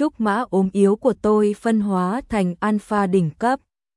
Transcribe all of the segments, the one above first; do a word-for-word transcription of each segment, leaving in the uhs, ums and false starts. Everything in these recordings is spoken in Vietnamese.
trúc mã ốm yếu của tôi phân hóa thành alpha đỉnh cấp.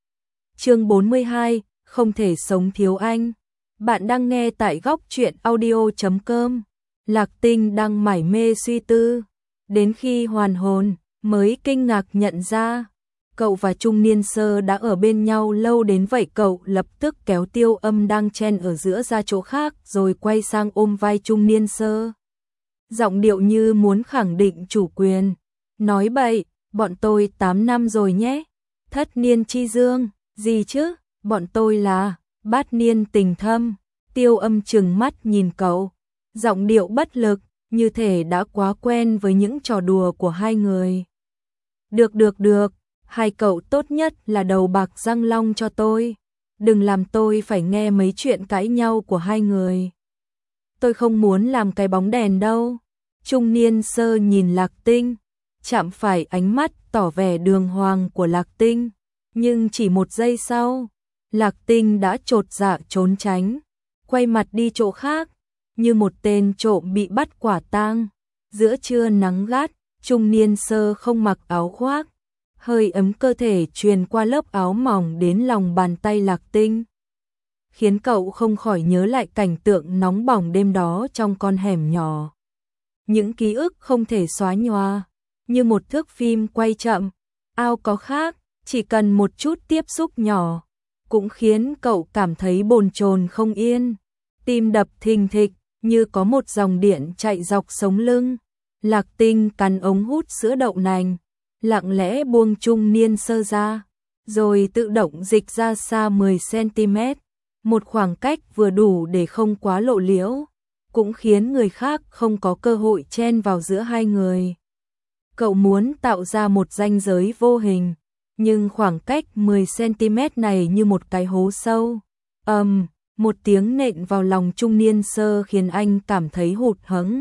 Chương bốn mươi hai, không thể sống thiếu anh. Bạn đang nghe tại góc truyện audio chấm com. Lạc Tinh đang mải mê suy tư, đến khi hoàn hồn mới kinh ngạc nhận ra cậu và Trung Niên Sơ đã ở bên nhau lâu đến vậy. Cậu lập tức kéo Tiêu Âm đang chen ở giữa ra chỗ khác rồi quay sang ôm vai Trung Niên Sơ. Giọng điệu như muốn khẳng định chủ quyền. Nói bậy, bọn tôi tám năm rồi nhé. Thất niên chi dương, gì chứ, bọn tôi là bát niên tình thâm. Tiêu Âm trừng mắt nhìn cậu, giọng điệu bất lực, như thể đã quá quen với những trò đùa của hai người. Được được được, hai cậu tốt nhất là đầu bạc răng long cho tôi. Đừng làm tôi phải nghe mấy chuyện cãi nhau của hai người. Tôi không muốn làm cái bóng đèn đâu. Trung Niên Sơ nhìn Lạc Tinh, chạm phải ánh mắt tỏ vẻ đường hoàng của Lạc Tinh. Nhưng chỉ một giây sau, Lạc Tinh đã chột dạ trốn tránh, quay mặt đi chỗ khác, như một tên trộm bị bắt quả tang. Giữa trưa nắng gắt, Trung Niên Sơ không mặc áo khoác, hơi ấm cơ thể truyền qua lớp áo mỏng đến lòng bàn tay Lạc Tinh, khiến cậu không khỏi nhớ lại cảnh tượng nóng bỏng đêm đó trong con hẻm nhỏ. Những ký ức không thể xóa nhòa, như một thước phim quay chậm, ao có khác, chỉ cần một chút tiếp xúc nhỏ, cũng khiến cậu cảm thấy bồn chồn không yên, tim đập thình thịch, như có một dòng điện chạy dọc sống lưng. Lạc Tinh cắn ống hút sữa đậu nành, lặng lẽ buông Trung Niên Sơ ra, rồi tự động dịch ra xa mười xăng ti mét, một khoảng cách vừa đủ để không quá lộ liễu, cũng khiến người khác không có cơ hội chen vào giữa hai người. Cậu muốn tạo ra một ranh giới vô hình, nhưng khoảng cách mười xăng ti mét này như một cái hố sâu. Ầm, um, một tiếng nện vào lòng Trung Niên Sơ khiến anh cảm thấy hụt hẫng,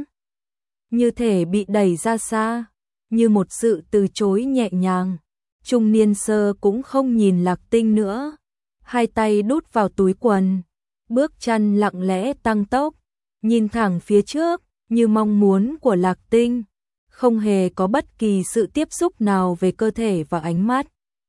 như thể bị đẩy ra xa, như một sự từ chối nhẹ nhàng. Trung Niên Sơ cũng không nhìn Lạc Tinh nữa, hai tay đút vào túi quần, bước chân lặng lẽ tăng tốc, nhìn thẳng phía trước, như mong muốn của Lạc Tinh, không hề có bất kỳ sự tiếp xúc nào về cơ thể và ánh mắt.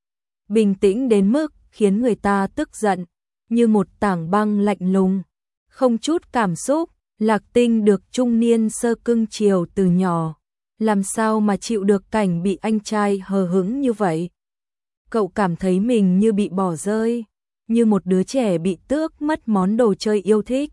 Bình tĩnh đến mức khiến người ta tức giận, như một tảng băng lạnh lùng, không chút cảm xúc. Lạc Tinh được Trung Niên Sơ cưng chiều từ nhỏ, làm sao mà chịu được cảnh bị anh trai hờ hững như vậy. Cậu cảm thấy mình như bị bỏ rơi, như một đứa trẻ bị tước mất món đồ chơi yêu thích.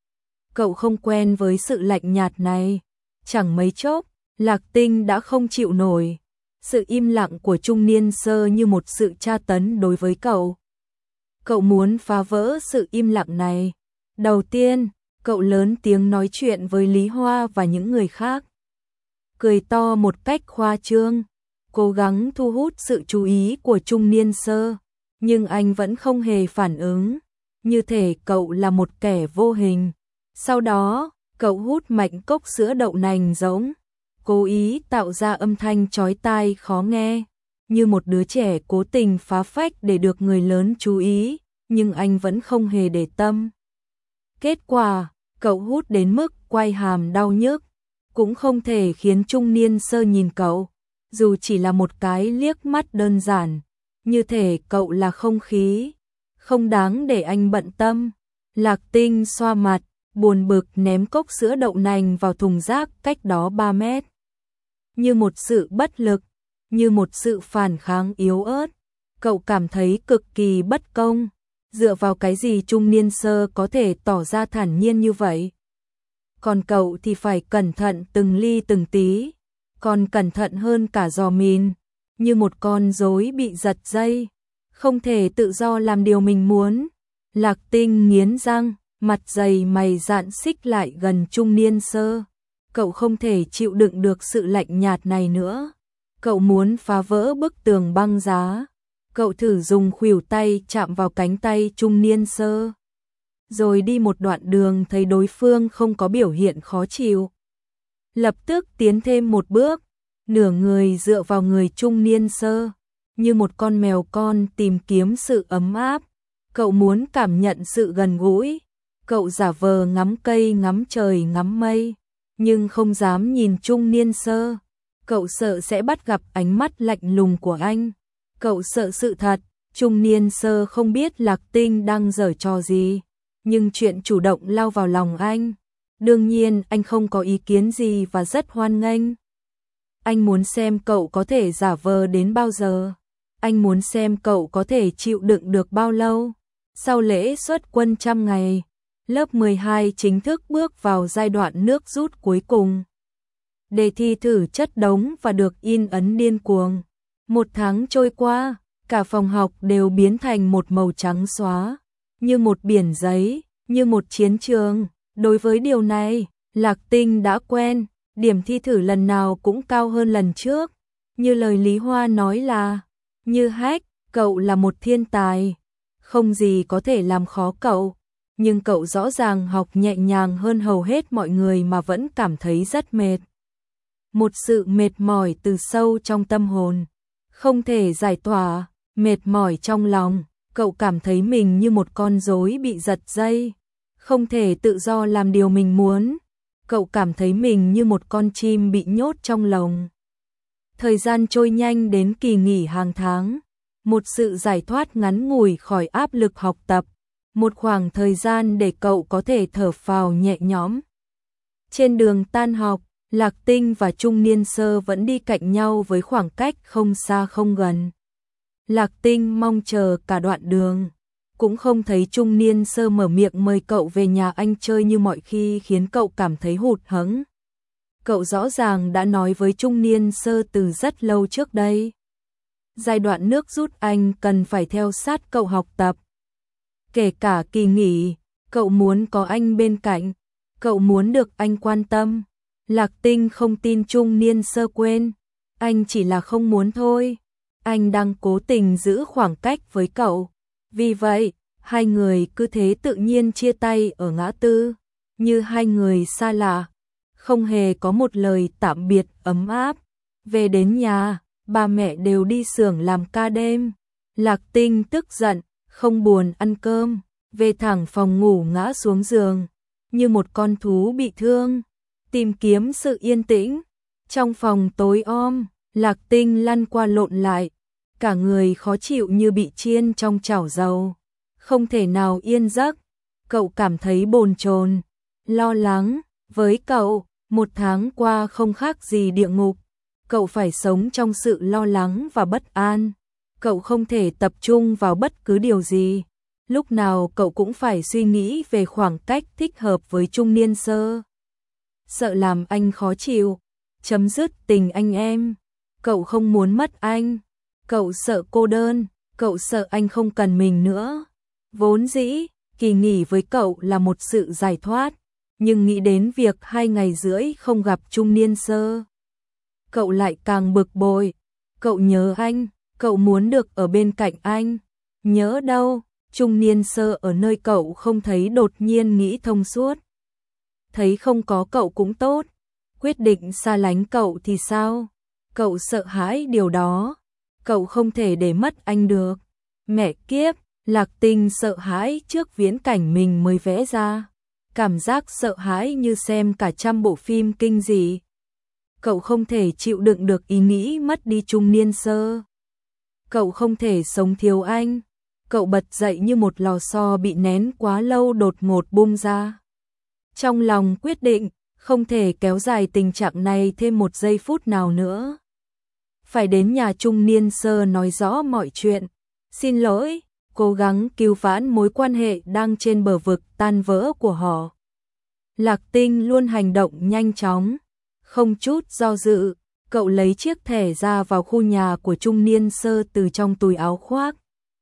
Cậu không quen với sự lạnh nhạt này. Chẳng mấy chốc, Lạc Tinh đã không chịu nổi. Sự im lặng của Trung Niên Sơ như một sự tra tấn đối với cậu. Cậu muốn phá vỡ sự im lặng này. Đầu tiên, cậu lớn tiếng nói chuyện với Lý Hoa và những người khác, cười to một cách khoa trương, cố gắng thu hút sự chú ý của Trung Niên Sơ, nhưng anh vẫn không hề phản ứng, như thể cậu là một kẻ vô hình. Sau đó, cậu hút mạnh cốc sữa đậu nành rỗng, cố ý tạo ra âm thanh chói tai khó nghe, như một đứa trẻ cố tình phá phách để được người lớn chú ý, nhưng anh vẫn không hề để tâm. Kết quả, cậu hút đến mức quay hàm đau nhức, cũng không thể khiến Trung Niên Sơ nhìn cậu, dù chỉ là một cái liếc mắt đơn giản, như thể cậu là không khí, không đáng để anh bận tâm. Lạc Tinh xoa mặt, buồn bực ném cốc sữa đậu nành vào thùng rác cách đó ba mét. Như một sự bất lực, như một sự phản kháng yếu ớt, cậu cảm thấy cực kỳ bất công. Dựa vào cái gì Trung Niên Sơ có thể tỏ ra thản nhiên như vậy? Còn cậu thì phải cẩn thận từng ly từng tí, còn cẩn thận hơn cả giò mìn, như một con rối bị giật dây, không thể tự do làm điều mình muốn. Lạc Tinh nghiến răng, mặt dày mày dạn xích lại gần Trung Niên Sơ. Cậu không thể chịu đựng được sự lạnh nhạt này nữa. Cậu muốn phá vỡ bức tường băng giá. Cậu thử dùng khuỷu tay chạm vào cánh tay Trung Niên Sơ, rồi đi một đoạn đường thấy đối phương không có biểu hiện khó chịu, lập tức tiến thêm một bước, nửa người dựa vào người Trung Niên Sơ, như một con mèo con tìm kiếm sự ấm áp. Cậu muốn cảm nhận sự gần gũi. Cậu giả vờ ngắm cây, ngắm trời, ngắm mây, nhưng không dám nhìn Trung Niên Sơ. Cậu sợ sẽ bắt gặp ánh mắt lạnh lùng của anh. Cậu sợ sự thật, trung niên sơ không biết Lạc Tinh đang giở trò gì, nhưng chuyện chủ động lao vào lòng anh. Đương nhiên anh không có ý kiến gì và rất hoan nghênh. Anh muốn xem cậu có thể giả vờ đến bao giờ. Anh muốn xem cậu có thể chịu đựng được bao lâu. Sau lễ xuất quân trăm ngày, lớp mười hai chính thức bước vào giai đoạn nước rút cuối cùng. Đề thi thử chất đống và được in ấn điên cuồng. Một tháng trôi qua, cả phòng học đều biến thành một màu trắng xóa, như một biển giấy, như một chiến trường. Đối với điều này, Lạc Tinh đã quen, điểm thi thử lần nào cũng cao hơn lần trước. Như lời Lý Hoa nói là, như Hách, cậu là một thiên tài, không gì có thể làm khó cậu. Nhưng cậu rõ ràng học nhẹ nhàng hơn hầu hết mọi người mà vẫn cảm thấy rất mệt. Một sự mệt mỏi từ sâu trong tâm hồn, không thể giải tỏa, mệt mỏi trong lòng. Cậu cảm thấy mình như một con rối bị giật dây, không thể tự do làm điều mình muốn. Cậu cảm thấy mình như một con chim bị nhốt trong lồng. Thời gian trôi nhanh đến kỳ nghỉ hàng tháng, một sự giải thoát ngắn ngủi khỏi áp lực học tập, một khoảng thời gian để cậu có thể thở phào nhẹ nhõm. Trên đường tan học, Lạc Tinh và trung niên sơ vẫn đi cạnh nhau với khoảng cách không xa không gần. Lạc Tinh mong chờ cả đoạn đường, cũng không thấy trung niên sơ mở miệng mời cậu về nhà anh chơi như mọi khi, khiến cậu cảm thấy hụt hẫng. Cậu rõ ràng đã nói với trung niên sơ từ rất lâu trước đây. Giai đoạn nước rút anh cần phải theo sát cậu học tập. Kể cả kỳ nghỉ, cậu muốn có anh bên cạnh, cậu muốn được anh quan tâm. Lạc Tinh không tin trung niên sơ quên, anh chỉ là không muốn thôi. Anh đang cố tình giữ khoảng cách với cậu. Vì vậy, hai người cứ thế tự nhiên chia tay ở ngã tư, như hai người xa lạ, không hề có một lời tạm biệt ấm áp. Về đến nhà, ba mẹ đều đi xưởng làm ca đêm. Lạc Tinh tức giận, không buồn ăn cơm, về thẳng phòng ngủ ngã xuống giường, như một con thú bị thương, tìm kiếm sự yên tĩnh. Trong phòng tối om, Lạc Tinh lăn qua lộn lại, cả người khó chịu như bị chiên trong chảo dầu, không thể nào yên giấc. Cậu cảm thấy bồn chồn, lo lắng. Với cậu, một tháng qua không khác gì địa ngục. Cậu phải sống trong sự lo lắng và bất an. Cậu không thể tập trung vào bất cứ điều gì. Lúc nào cậu cũng phải suy nghĩ về khoảng cách thích hợp với trung niên sơ. Sợ làm anh khó chịu, chấm dứt tình anh em. Cậu không muốn mất anh. Cậu sợ cô đơn, cậu sợ anh không cần mình nữa. Vốn dĩ, kỳ nghỉ với cậu là một sự giải thoát, nhưng nghĩ đến việc hai ngày rưỡi không gặp trung niên sơ, cậu lại càng bực bội. Cậu nhớ anh, cậu muốn được ở bên cạnh anh. Nhớ đâu, trung niên sơ ở nơi cậu không thấy đột nhiên nghĩ thông suốt. Thấy không có cậu cũng tốt, quyết định xa lánh cậu thì sao? Cậu sợ hãi điều đó. Cậu không thể để mất anh được. Mẹ kiếp, Lạc Tinh sợ hãi trước viễn cảnh mình mới vẽ ra. Cảm giác sợ hãi như xem cả trăm bộ phim kinh dị. Cậu không thể chịu đựng được ý nghĩ mất đi trung niên sơ. Cậu không thể sống thiếu anh. Cậu bật dậy như một lò xo bị nén quá lâu đột ngột bung ra. Trong lòng quyết định, không thể kéo dài tình trạng này thêm một giây phút nào nữa. Phải đến nhà trung niên sơ nói rõ mọi chuyện. Xin lỗi, cố gắng cứu vãn mối quan hệ đang trên bờ vực tan vỡ của họ. Lạc Tinh luôn hành động nhanh chóng, không chút do dự. Cậu lấy chiếc thẻ ra vào khu nhà của trung niên sơ từ trong túi áo khoác,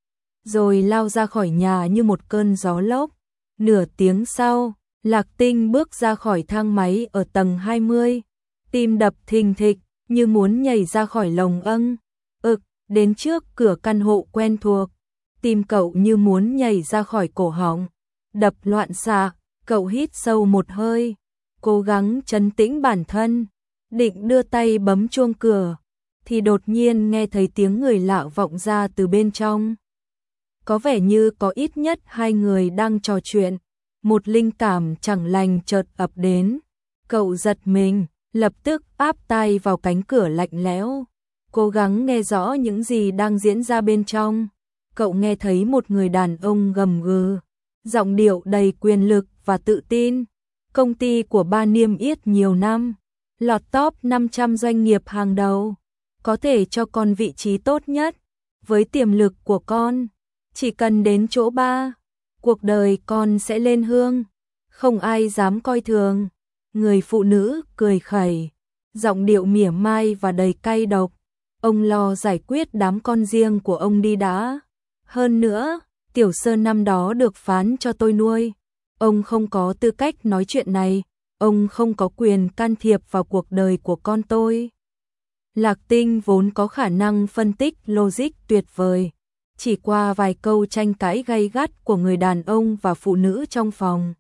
rồi lao ra khỏi nhà như một cơn gió lốc. Nửa tiếng sau, Lạc Tinh bước ra khỏi thang máy ở tầng hai mươi, tim đập thình thịch như muốn nhảy ra khỏi lồng âng. Ực, đến trước cửa căn hộ quen thuộc, tim cậu như muốn nhảy ra khỏi cổ họng, đập loạn xạ. Cậu hít sâu một hơi, cố gắng trấn tĩnh bản thân, định đưa tay bấm chuông cửa, thì đột nhiên nghe thấy tiếng người lạ vọng ra từ bên trong. Có vẻ như có ít nhất hai người đang trò chuyện. Một linh cảm chẳng lành chợt ập đến. Cậu giật mình, lập tức áp tai vào cánh cửa lạnh lẽo, cố gắng nghe rõ những gì đang diễn ra bên trong. Cậu nghe thấy một người đàn ông gầm gừ, giọng điệu đầy quyền lực và tự tin. Công ty của ba niêm yết nhiều năm, lọt top năm trăm doanh nghiệp hàng đầu, có thể cho con vị trí tốt nhất. Với tiềm lực của con, chỉ cần đến chỗ ba, cuộc đời con sẽ lên hương, không ai dám coi thường. Người phụ nữ cười khẩy, giọng điệu mỉa mai và đầy cay độc. Ông lo giải quyết đám con riêng của ông đi đã. Hơn nữa, Tiểu Sơn năm đó được phán cho tôi nuôi. Ông không có tư cách nói chuyện này, ông không có quyền can thiệp vào cuộc đời của con tôi. Lạc Tinh vốn có khả năng phân tích logic tuyệt vời. Chỉ qua vài câu tranh cãi gay gắt của người đàn ông và phụ nữ trong phòng,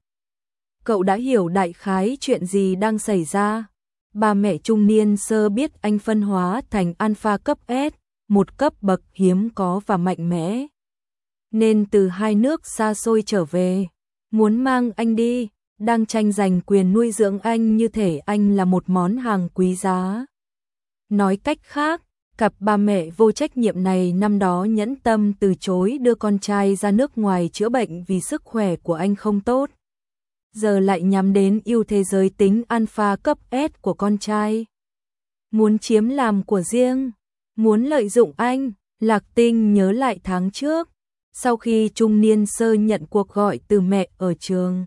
cậu đã hiểu đại khái chuyện gì đang xảy ra. Bà mẹ trung niên sơ biết anh phân hóa thành alpha cấp S, một cấp bậc hiếm có và mạnh mẽ, nên từ hai nước xa xôi trở về, muốn mang anh đi, đang tranh giành quyền nuôi dưỡng anh như thể anh là một món hàng quý giá. Nói cách khác, cặp ba mẹ vô trách nhiệm này năm đó nhẫn tâm từ chối đưa con trai ra nước ngoài chữa bệnh vì sức khỏe của anh không tốt. Giờ lại nhắm đến ưu thế giới tính alpha cấp S của con trai. Muốn chiếm làm của riêng, muốn lợi dụng anh. Lạc Tinh nhớ lại tháng trước, sau khi trung niên sơ nhận cuộc gọi từ mẹ ở trường.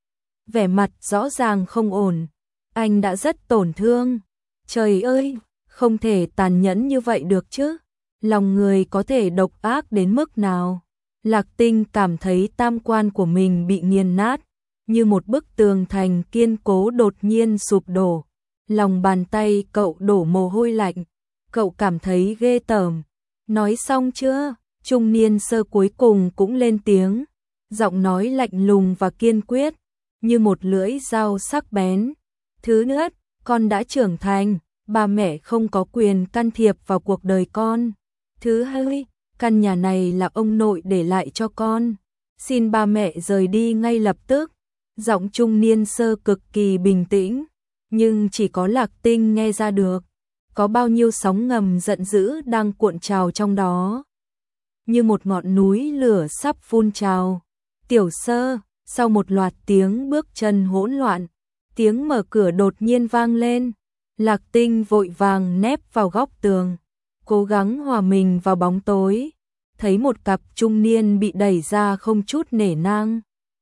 Vẻ mặt rõ ràng không ổn, anh đã rất tổn thương. Trời ơi, không thể tàn nhẫn như vậy được chứ. Lòng người có thể độc ác đến mức nào. Lạc Tinh cảm thấy tam quan của mình bị nghiền nát, như một bức tường thành kiên cố đột nhiên sụp đổ. Lòng bàn tay cậu đổ mồ hôi lạnh, cậu cảm thấy ghê tởm. Nói xong chưa? Trung niên sơ cuối cùng cũng lên tiếng, giọng nói lạnh lùng và kiên quyết, như một lưỡi dao sắc bén. Thứ nhất, con đã trưởng thành, ba mẹ không có quyền can thiệp vào cuộc đời con. Thứ hai, căn nhà này là ông nội để lại cho con, xin ba mẹ rời đi ngay lập tức. Giọng trung niên sơ cực kỳ bình tĩnh, nhưng chỉ có Lạc Tinh nghe ra được. Có bao nhiêu sóng ngầm giận dữ đang cuộn trào trong đó, như một ngọn núi lửa sắp phun trào. Tiểu Sơ, sau một loạt tiếng bước chân hỗn loạn, tiếng mở cửa đột nhiên vang lên. Lạc Tinh vội vàng nép vào góc tường, cố gắng hòa mình vào bóng tối, thấy một cặp trung niên bị đẩy ra không chút nể nang.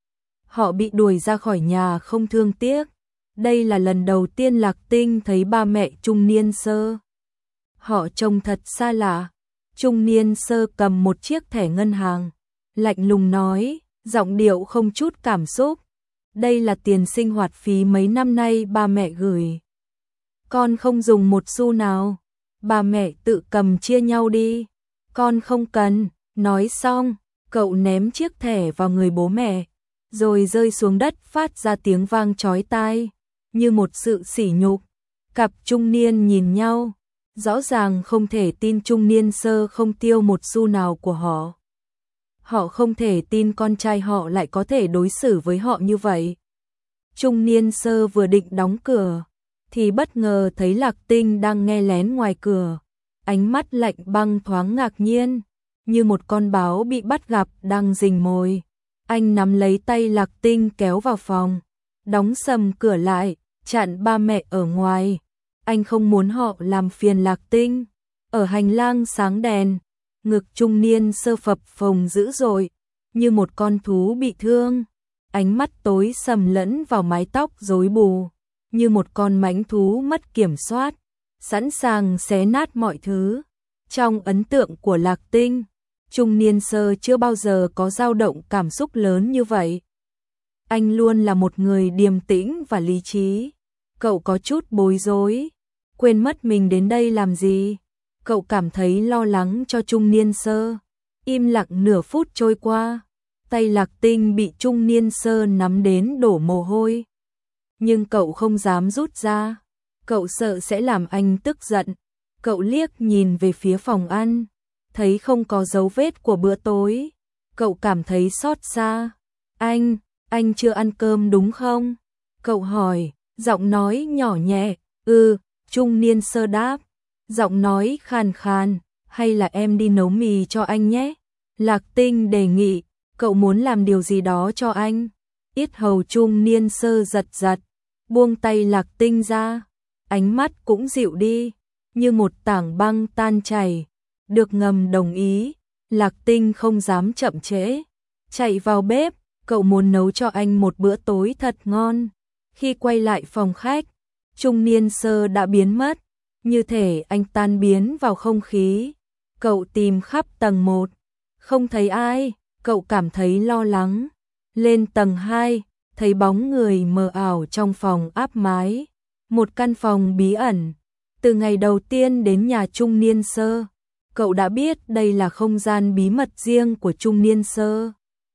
Họ bị đuổi ra khỏi nhà không thương tiếc. Đây là lần đầu tiên Lạc Tinh thấy ba mẹ trung niên sơ. Họ trông thật xa lạ. Trung niên sơ cầm một chiếc thẻ ngân hàng, lạnh lùng nói, giọng điệu không chút cảm xúc. Đây là tiền sinh hoạt phí mấy năm nay ba mẹ gửi. Con không dùng một xu nào. Ba mẹ tự cầm chia nhau đi. Con không cần. Nói xong, cậu ném chiếc thẻ vào người bố mẹ, rồi rơi xuống đất phát ra tiếng vang chói tai, như một sự sỉ nhục. Cặp trung niên nhìn nhau, rõ ràng không thể tin trung niên sơ không tiêu một xu nào của họ. Họ không thể tin con trai họ lại có thể đối xử với họ như vậy. Trung niên sơ vừa định đóng cửa, thì bất ngờ thấy Lạc Tinh đang nghe lén ngoài cửa. Ánh mắt lạnh băng thoáng ngạc nhiên, như một con báo bị bắt gặp đang rình mồi. Anh nắm lấy tay Lạc Tinh kéo vào phòng, đóng sầm cửa lại, chặn ba mẹ ở ngoài. Anh không muốn họ làm phiền Lạc Tinh. Ở hành lang sáng đèn, ngực trung niên sơ phập phồng dữ dội, như một con thú bị thương. Ánh mắt tối sầm lẫn vào mái tóc rối bù, như một con mãnh thú mất kiểm soát, sẵn sàng xé nát mọi thứ. Trong ấn tượng của Lạc Tinh, trung niên sơ chưa bao giờ có dao động cảm xúc lớn như vậy. Anh luôn là một người điềm tĩnh và lý trí. Cậu có chút bối rối, quên mất mình đến đây làm gì. Cậu cảm thấy lo lắng cho trung niên sơ. Im lặng nửa phút trôi qua, tay Lạc Tinh bị trung niên sơ nắm đến đổ mồ hôi. Nhưng cậu không dám rút ra, cậu sợ sẽ làm anh tức giận. Cậu liếc nhìn về phía phòng ăn, thấy không có dấu vết của bữa tối. Cậu cảm thấy xót xa. Anh, anh chưa ăn cơm đúng không? Cậu hỏi, giọng nói nhỏ nhẹ, Ừ, trung niên sơ đáp, giọng nói khàn khàn, hay là em đi nấu mì cho anh nhé. Lạc Tinh đề nghị, cậu muốn làm điều gì đó cho anh. Yết hầu trung niên sơ giật giật, buông tay Lạc Tinh ra, ánh mắt cũng dịu đi, như một tảng băng tan chảy. Được ngầm đồng ý, Lạc Tinh không dám chậm trễ, chạy vào bếp, cậu muốn nấu cho anh một bữa tối thật ngon. Khi quay lại phòng khách, trung niên sơ đã biến mất, như thể anh tan biến vào không khí. Cậu tìm khắp tầng một, không thấy ai, cậu cảm thấy lo lắng. Lên tầng hai, thấy bóng người mờ ảo trong phòng áp mái, một căn phòng bí ẩn. Từ ngày đầu tiên đến nhà trung niên sơ, cậu đã biết đây là không gian bí mật riêng của trung niên sơ.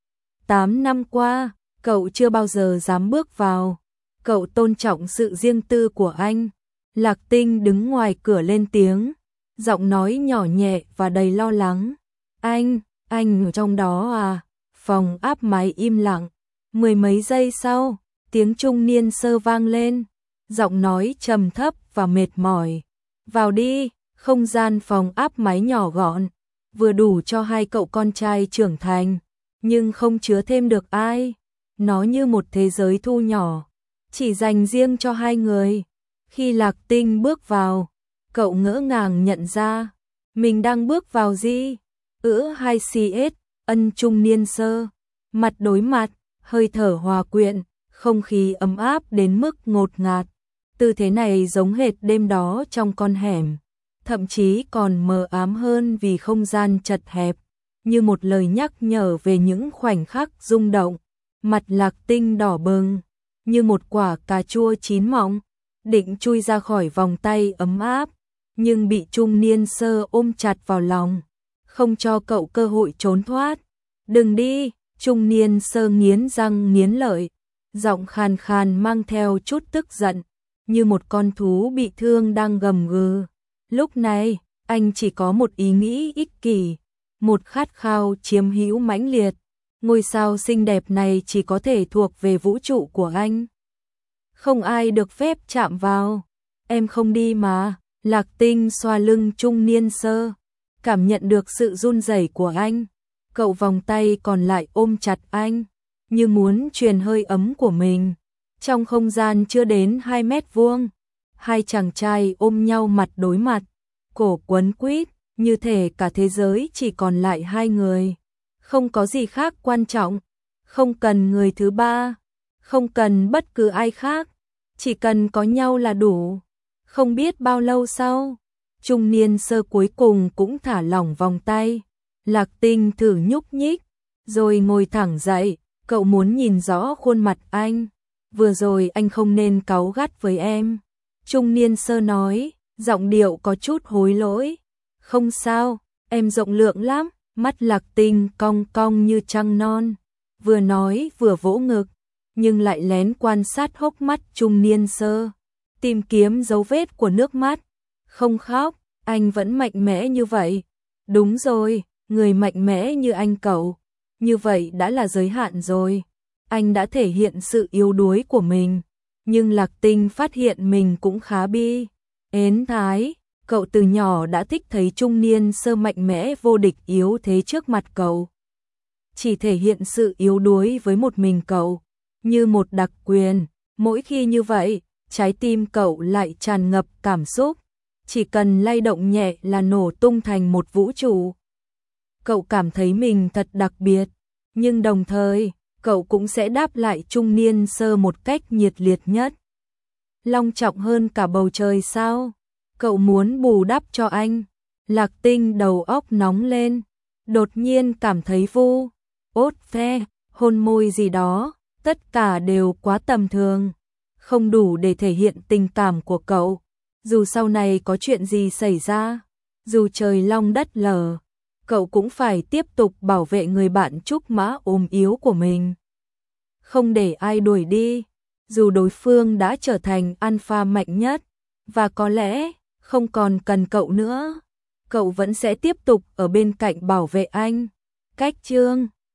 Tám năm qua, cậu chưa bao giờ dám bước vào. Cậu tôn trọng sự riêng tư của anh. Lạc Tinh đứng ngoài cửa lên tiếng, giọng nói nhỏ nhẹ và đầy lo lắng. Anh, anh ở trong đó à? Phòng áp mái im lặng. Mười mấy giây sau, tiếng trung niên sơ vang lên, giọng nói trầm thấp và mệt mỏi. Vào đi. Không gian phòng áp mái nhỏ gọn, vừa đủ cho hai cậu con trai trưởng thành, nhưng không chứa thêm được ai. Nó như một thế giới thu nhỏ, chỉ dành riêng cho hai người. Khi Lạc Tinh bước vào, cậu ngỡ ngàng nhận ra, mình đang bước vào gì? Ữ hai xê ét, ân trung niên sơ, mặt đối mặt, hơi thở hòa quyện, không khí ấm áp đến mức ngột ngạt. Tư thế này giống hệt đêm đó trong con hẻm, thậm chí còn mờ ám hơn vì không gian chật hẹp, như một lời nhắc nhở về những khoảnh khắc rung động. Mặt Lạc Tinh đỏ bừng, như một quả cà chua chín mọng, định chui ra khỏi vòng tay ấm áp, nhưng bị trung niên sơ ôm chặt vào lòng, không cho cậu cơ hội trốn thoát. Đừng đi, trung niên sơ nghiến răng nghiến lợi, giọng khàn khàn mang theo chút tức giận, như một con thú bị thương đang gầm gừ. Lúc này, anh chỉ có một ý nghĩ ích kỷ, một khát khao chiếm hữu mãnh liệt. Ngôi sao xinh đẹp này chỉ có thể thuộc về vũ trụ của anh. Không ai được phép chạm vào. Em không đi mà. Lạc Tinh xoa lưng trung niên sơ, cảm nhận được sự run rẩy của anh. Cậu vòng tay còn lại ôm chặt anh, như muốn truyền hơi ấm của mình. Trong không gian chưa đến hai mét vuông, hai chàng trai ôm nhau mặt đối mặt, cổ quấn quýt, như thể cả thế giới chỉ còn lại hai người. Không có gì khác quan trọng, không cần người thứ ba, không cần bất cứ ai khác, chỉ cần có nhau là đủ. Không biết bao lâu sau, trung niên sơ cuối cùng cũng thả lỏng vòng tay. Lạc Tinh thử nhúc nhích, rồi ngồi thẳng dậy. Cậu muốn nhìn rõ khuôn mặt anh. Vừa rồi anh không nên cáu gắt với em. Trung niên sơ nói, giọng điệu có chút hối lỗi. Không sao, em rộng lượng lắm. Mắt Lạc Tinh cong cong như trăng non, vừa nói vừa vỗ ngực, nhưng lại lén quan sát hốc mắt trung niên sơ, tìm kiếm dấu vết của nước mắt. Không khóc, anh vẫn mạnh mẽ như vậy. Đúng rồi, người mạnh mẽ như anh cậu, như vậy đã là giới hạn rồi. Anh đã thể hiện sự yếu đuối của mình, nhưng Lạc Tinh phát hiện mình cũng khá bi ến thái. Cậu từ nhỏ đã thích thấy trung niên sơ mạnh mẽ vô địch yếu thế trước mặt cậu. Chỉ thể hiện sự yếu đuối với một mình cậu, như một đặc quyền. Mỗi khi như vậy, trái tim cậu lại tràn ngập cảm xúc. Chỉ cần lay động nhẹ là nổ tung thành một vũ trụ. Cậu cảm thấy mình thật đặc biệt, nhưng đồng thời, cậu cũng sẽ đáp lại trung niên sơ một cách nhiệt liệt nhất. Long trọng hơn cả bầu trời sao? Cậu muốn bù đắp cho anh. Lạc Tinh đầu óc nóng lên, đột nhiên cảm thấy vu, ốt phe, hôn môi gì đó, tất cả đều quá tầm thường, không đủ để thể hiện tình cảm của cậu. Dù sau này có chuyện gì xảy ra, dù trời long đất lở, cậu cũng phải tiếp tục bảo vệ người bạn trúc mã ốm yếu của mình. Không để ai đuổi đi, dù đối phương đã trở thành alpha mạnh nhất, và có lẽ không còn cần cậu nữa, cậu vẫn sẽ tiếp tục ở bên cạnh bảo vệ anh. Cách chương